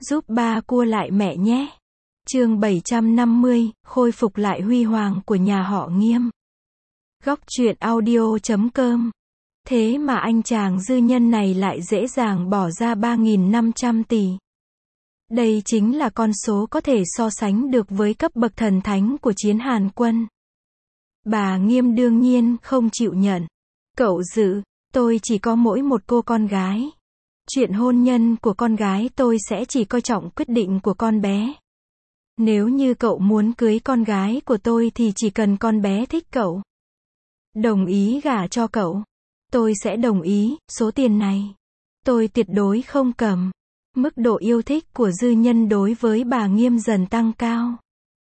Giúp ba cua lại mẹ nhé. Chương 750, khôi phục lại huy hoàng của nhà họ Nghiêm. Góc truyện audio.com. Thế mà anh chàng dư nhân này lại dễ dàng bỏ ra 3.500 tỷ. Đây chính là con số có thể so sánh được với cấp bậc thần thánh của chiến Hàn Quân. Bà Nghiêm đương nhiên không chịu nhận. Cậu Dự, tôi chỉ có mỗi một cô con gái. Chuyện hôn nhân của con gái tôi sẽ chỉ coi trọng quyết định của con bé. Nếu như cậu muốn cưới con gái của tôi thì chỉ cần con bé thích cậu, đồng ý gả cho cậu, tôi sẽ đồng ý. Số tiền này tôi tuyệt đối không cầm. Mức độ yêu thích của dư nhân đối với bà Nghiêm dần tăng cao.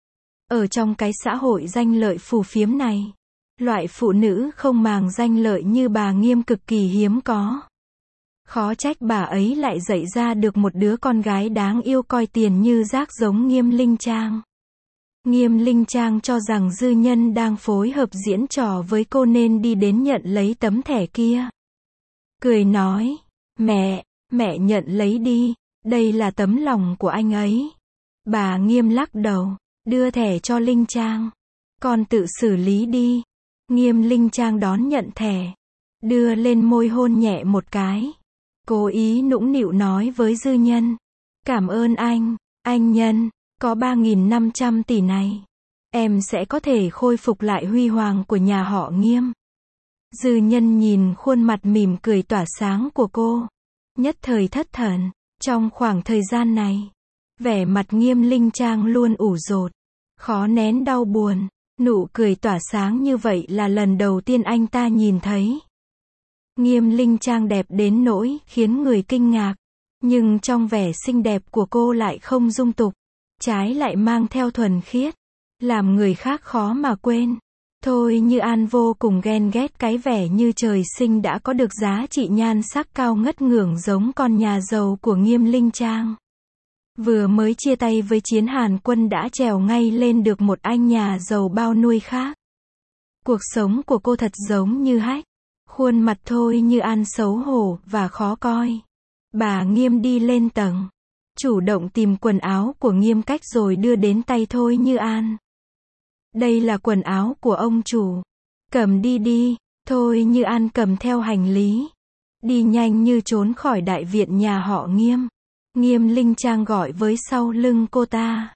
Ở trong cái xã hội danh lợi phù phiếm này, loại phụ nữ không màng danh lợi như bà Nghiêm cực kỳ hiếm có. Khó trách bà ấy lại dạy ra được một đứa con gái đáng yêu coi tiền như rác giống Nghiêm Linh Trang. Nghiêm Linh Trang cho rằng dư nhân đang phối hợp diễn trò với cô nên đi đến nhận lấy tấm thẻ kia. Cười nói, mẹ nhận lấy đi, đây là tấm lòng của anh ấy. Bà Nghiêm lắc đầu, đưa thẻ cho Linh Trang. Con tự xử lý đi. Nghiêm Linh Trang đón nhận thẻ, đưa lên môi hôn nhẹ một cái. Cố ý nũng nịu nói với dư nhân, cảm ơn anh Nhân, có 3.500 tỷ này, em sẽ có thể khôi phục lại huy hoàng của nhà họ Nghiêm. Dư nhân nhìn khuôn mặt mỉm cười tỏa sáng của cô, nhất thời thất thần. Trong khoảng thời gian này, vẻ mặt Nghiêm Linh Trang luôn ủ rột, khó nén đau buồn. Nụ cười tỏa sáng như vậy là lần đầu tiên anh ta nhìn thấy. Nghiêm Linh Trang đẹp đến nỗi khiến người kinh ngạc, nhưng trong vẻ xinh đẹp của cô lại không dung tục, trái lại mang theo thuần khiết, làm người khác khó mà quên. Thôi Như An vô cùng ghen ghét cái vẻ như trời sinh đã có được giá trị nhan sắc cao ngất ngưởng giống con nhà giàu của Nghiêm Linh Trang. Vừa mới chia tay với chiến Hàn Quân đã trèo ngay lên được một anh nhà giàu bao nuôi khác. Cuộc sống của cô thật giống như hách. Khuôn mặt Thôi Như An xấu hổ và khó coi. Bà Nghiêm đi lên tầng, chủ động tìm quần áo của Nghiêm Cách rồi đưa đến tay Thôi Như An. Đây là quần áo của ông chủ. Cầm đi. Thôi Như An cầm theo hành lý, đi nhanh như trốn khỏi đại viện nhà họ Nghiêm. Nghiêm Linh Trang gọi với sau lưng cô ta.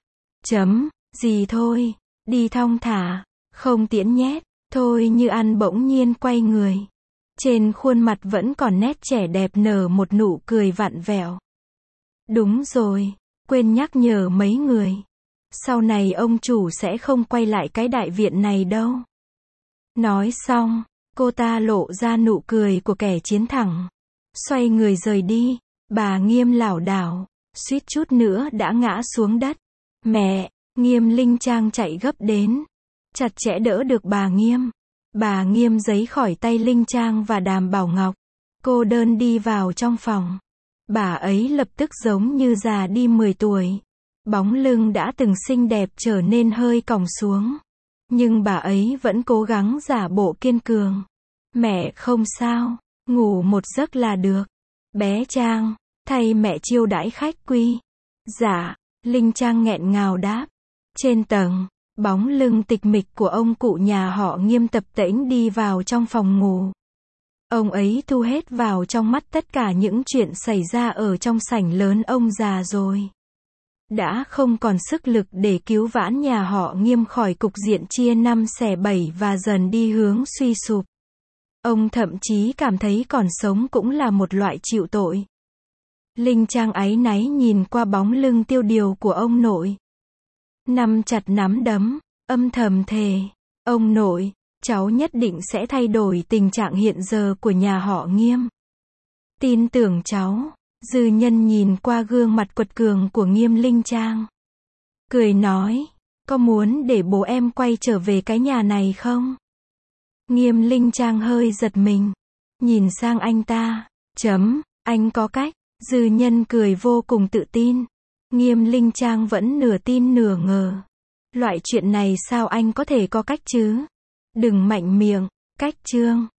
Gì thôi, đi thong thả, không tiễn nhét. Thôi Như An bỗng nhiên quay người. Trên khuôn mặt vẫn còn nét trẻ đẹp nở một nụ cười vặn vẹo. Đúng rồi, quên nhắc nhở mấy người. Sau này ông chủ sẽ không quay lại cái đại viện này đâu. Nói xong, cô ta lộ ra nụ cười của kẻ chiến thắng. Xoay người rời đi. Bà Nghiêm lảo đảo, suýt chút nữa đã ngã xuống đất. Mẹ, Nghiêm Linh Trang chạy gấp đến, chặt chẽ đỡ được bà Nghiêm. Bà Nghiêm giấy khỏi tay Linh Trang và Đàm Bảo Ngọc. Cô đơn đi vào trong phòng. Bà ấy lập tức giống như già đi 10 tuổi. Bóng lưng đã từng xinh đẹp trở nên hơi còng xuống. Nhưng bà ấy vẫn cố gắng giả bộ kiên cường. Mẹ không sao, ngủ một giấc là được. Bé Trang, thay mẹ chiêu đãi khách quý. Dạ, Linh Trang nghẹn ngào đáp. Trên tầng, bóng lưng tịch mịch của ông cụ nhà họ Nghiêm tập tễnh đi vào trong phòng ngủ. Ông ấy thu hết vào trong mắt tất cả những chuyện xảy ra ở trong sảnh lớn ông già rồi. Đã không còn sức lực để cứu vãn nhà họ Nghiêm khỏi cục diện chia năm xẻ bảy và dần đi hướng suy sụp. Ông thậm chí cảm thấy còn sống cũng là một loại chịu tội. Linh Trang áy náy nhìn qua bóng lưng tiêu điều của ông nội. Nắm chặt nắm đấm, âm thầm thề. Ông nội, cháu nhất định sẽ thay đổi tình trạng hiện giờ của nhà họ Nghiêm. Tin tưởng cháu. Dư nhân nhìn qua gương mặt quật cường của Nghiêm Linh Trang, cười nói, có muốn để bố em quay trở về cái nhà này không? Nghiêm Linh Trang hơi giật mình, nhìn sang anh ta. Anh có cách. Dư nhân cười vô cùng tự tin. Nghiêm Linh Trang vẫn nửa tin nửa ngờ. Loại chuyện này sao anh có thể có cách chứ? Đừng mạnh miệng. Cách chương